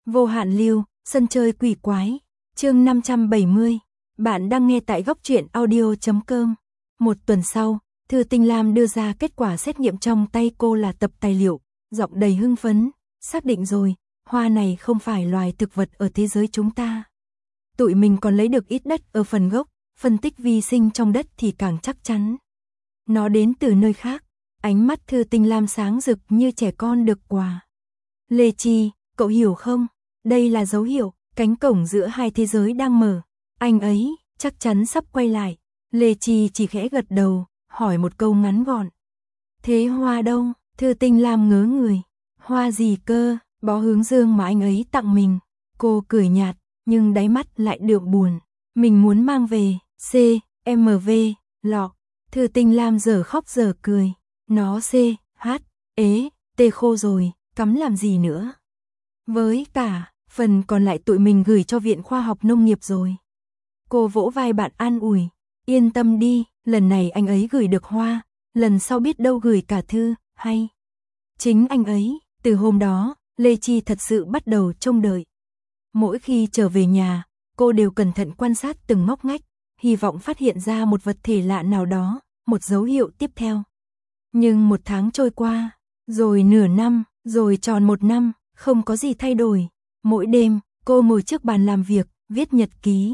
Vô hạn lưu, sân chơi quỷ quái, chương 570, bạn đang nghe tại góc truyện audio.com. Một tuần sau, Thư Tinh Lam đưa ra kết quả xét nghiệm trong tay cô là tập tài liệu, giọng đầy hưng phấn, xác định rồi, hoa này không phải loài thực vật ở thế giới chúng ta. Tụi mình còn lấy được ít đất ở phần gốc, phân tích vi sinh trong đất thì càng chắc chắn. Nó đến từ nơi khác, ánh mắt Thư Tinh Lam sáng rực như trẻ con được quà. Lê Chi, cậu hiểu không? Đây là dấu hiệu, cánh cổng giữa hai thế giới đang mở. Anh ấy, chắc chắn sắp quay lại. Lê Chi chỉ khẽ gật đầu, hỏi một câu ngắn gọn. Thế hoa đâu? Thư Tinh Lam ngớ người. Hoa gì cơ? Bó hướng dương mà anh ấy tặng mình. Cô cười nhạt, nhưng đáy mắt lại đượm buồn. Mình muốn mang về, C.M.V. lọ. Thư Tinh Lam giờ khóc giờ cười. Nó T khô rồi, cắm làm gì nữa. Với cả, phần còn lại tụi mình gửi cho Viện Khoa học Nông nghiệp rồi. Cô vỗ vai bạn an ủi. Yên tâm đi, lần này anh ấy gửi được hoa, lần sau biết đâu gửi cả thư, hay. Chính anh ấy, từ hôm đó, Lê Chi thật sự bắt đầu trông đợi. Mỗi khi trở về nhà, cô đều cẩn thận quan sát từng ngóc ngách, hy vọng phát hiện ra một vật thể lạ nào đó, một dấu hiệu tiếp theo. Nhưng một tháng trôi qua, rồi nửa năm, rồi tròn một năm, không có gì thay đổi. Mỗi đêm, cô ngồi trước bàn làm việc, viết nhật ký.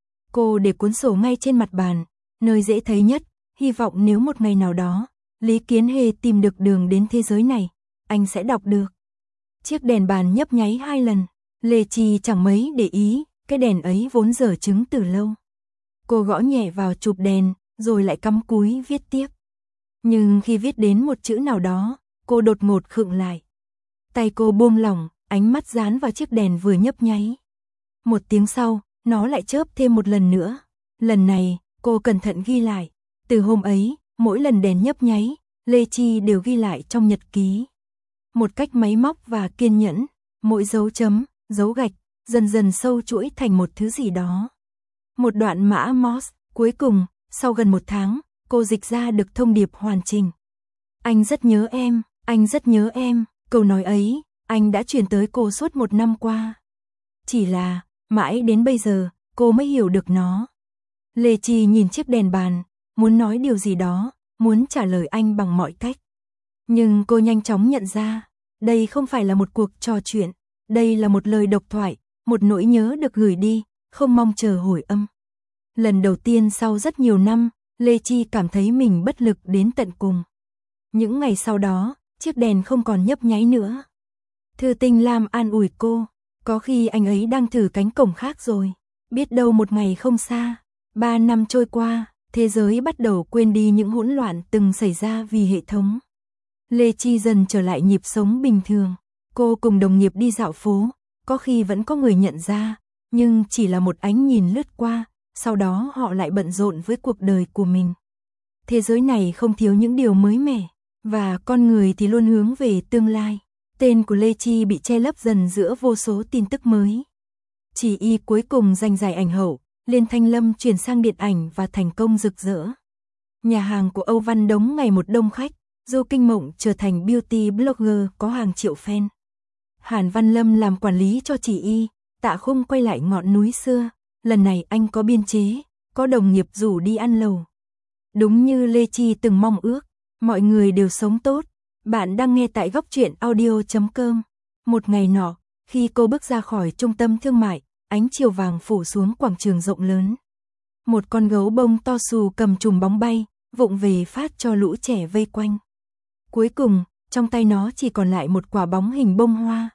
Cô để cuốn sổ ngay trên mặt bàn, nơi dễ thấy nhất, hy vọng nếu một ngày nào đó, Lý Kiến Hề tìm được đường đến thế giới này, anh sẽ đọc được. Chiếc đèn bàn nhấp nháy 2 lần, Lê Chi chẳng mấy để ý, cái đèn ấy vốn dở chứng từ lâu. Cô gõ nhẹ vào chụp đèn, rồi lại cắm cúi viết tiếp. Nhưng khi viết đến một chữ nào đó, cô đột ngột khựng lại. Tay cô buông lỏng, ánh mắt dán vào chiếc đèn vừa nhấp nháy. Một tiếng sau, nó lại chớp thêm một lần nữa. Lần này, cô cẩn thận ghi lại. Từ hôm ấy, mỗi lần đèn nhấp nháy, Lê Chi đều ghi lại trong nhật ký. Một cách máy móc và kiên nhẫn, mỗi dấu chấm, dấu gạch, dần dần sâu chuỗi thành một thứ gì đó. Một đoạn mã Morse, cuối cùng, sau gần 1 tháng, cô dịch ra được thông điệp hoàn chỉnh. Anh rất nhớ em, anh rất nhớ em, câu nói ấy, anh đã truyền tới cô suốt 1 năm qua. Chỉ là, mãi đến bây giờ, cô mới hiểu được nó. Lê Chi nhìn chiếc đèn bàn, muốn nói điều gì đó, muốn trả lời anh bằng mọi cách. Nhưng cô nhanh chóng nhận ra, đây không phải là một cuộc trò chuyện, đây là một lời độc thoại, một nỗi nhớ được gửi đi, không mong chờ hồi âm. Lần đầu tiên sau rất nhiều năm, Lê Chi cảm thấy mình bất lực đến tận cùng. Những ngày sau đó, chiếc đèn không còn nhấp nháy nữa. Thư Tinh Lam an ủi cô, có khi anh ấy đang thử cánh cổng khác rồi, biết đâu một ngày không xa. 3 năm trôi qua, thế giới bắt đầu quên đi những hỗn loạn từng xảy ra vì hệ thống. Lê Chi dần trở lại nhịp sống bình thường. Cô cùng đồng nghiệp đi dạo phố, có khi vẫn có người nhận ra, nhưng chỉ là một ánh nhìn lướt qua, sau đó họ lại bận rộn với cuộc đời của mình. Thế giới này không thiếu những điều mới mẻ, và con người thì luôn hướng về tương lai. Tên của Lê Chi bị che lấp dần giữa vô số tin tức mới. Chỉ y cuối cùng giành giải ảnh hậu, Liên Thanh Lâm chuyển sang điện ảnh và thành công rực rỡ. Nhà hàng của Âu Văn Đống ngày một đông khách, Du Kinh Mộng trở thành beauty blogger có hàng triệu fan. Hàn Văn Lâm làm quản lý cho Chỉ Y, Tạ Khung quay lại ngọn núi xưa, lần này anh có biên chế, có đồng nghiệp rủ đi ăn lẩu. Đúng như Lê Chi từng mong ước, mọi người đều sống tốt. Bạn đang nghe tại góc truyện audio.com. Một ngày nọ, khi cô bước ra khỏi trung tâm thương mại, ánh chiều vàng phủ xuống quảng trường rộng lớn. Một con gấu bông to xù cầm chùm bóng bay, vụng về phát cho lũ trẻ vây quanh. Cuối cùng, trong tay nó chỉ còn lại một quả bóng hình bông hoa.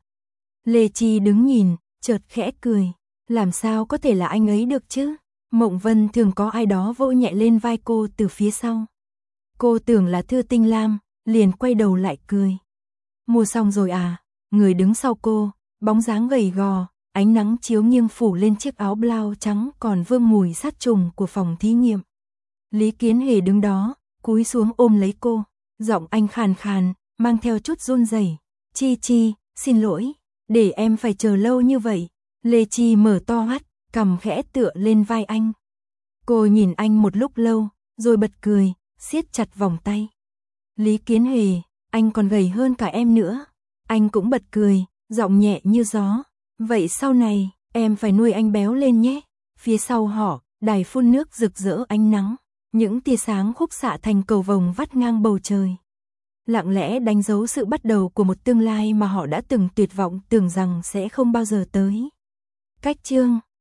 Lê Chi đứng nhìn, chợt khẽ cười. Làm sao có thể là anh ấy được chứ? Mộng Vân thường có ai đó vỗ nhẹ lên vai cô từ phía sau. Cô tưởng là Thư Tinh Lam, liền quay đầu lại cười. Mua xong rồi à? Người đứng sau cô, bóng dáng gầy gò, ánh nắng chiếu nghiêng phủ lên chiếc áo blau trắng còn vương mùi sát trùng của phòng thí nghiệm. Lý Kiến Hề đứng đó, cúi xuống ôm lấy cô, giọng anh khàn khàn, mang theo chút run rẩy. Chi Chi, xin lỗi, để em phải chờ lâu như vậy. Lê Chi mở to mắt, cằm khẽ tựa lên vai anh. Cô nhìn anh một lúc lâu, rồi bật cười, siết chặt vòng tay. Lý Kiến Hề, anh còn gầy hơn cả em nữa. Anh cũng bật cười, giọng nhẹ như gió. Vậy sau này, em phải nuôi anh béo lên nhé. Phía sau họ, đài phun nước rực rỡ ánh nắng. Những tia sáng khúc xạ thành cầu vồng vắt ngang bầu trời. Lặng lẽ đánh dấu sự bắt đầu của một tương lai mà họ đã từng tuyệt vọng tưởng rằng sẽ không bao giờ tới. Cách chương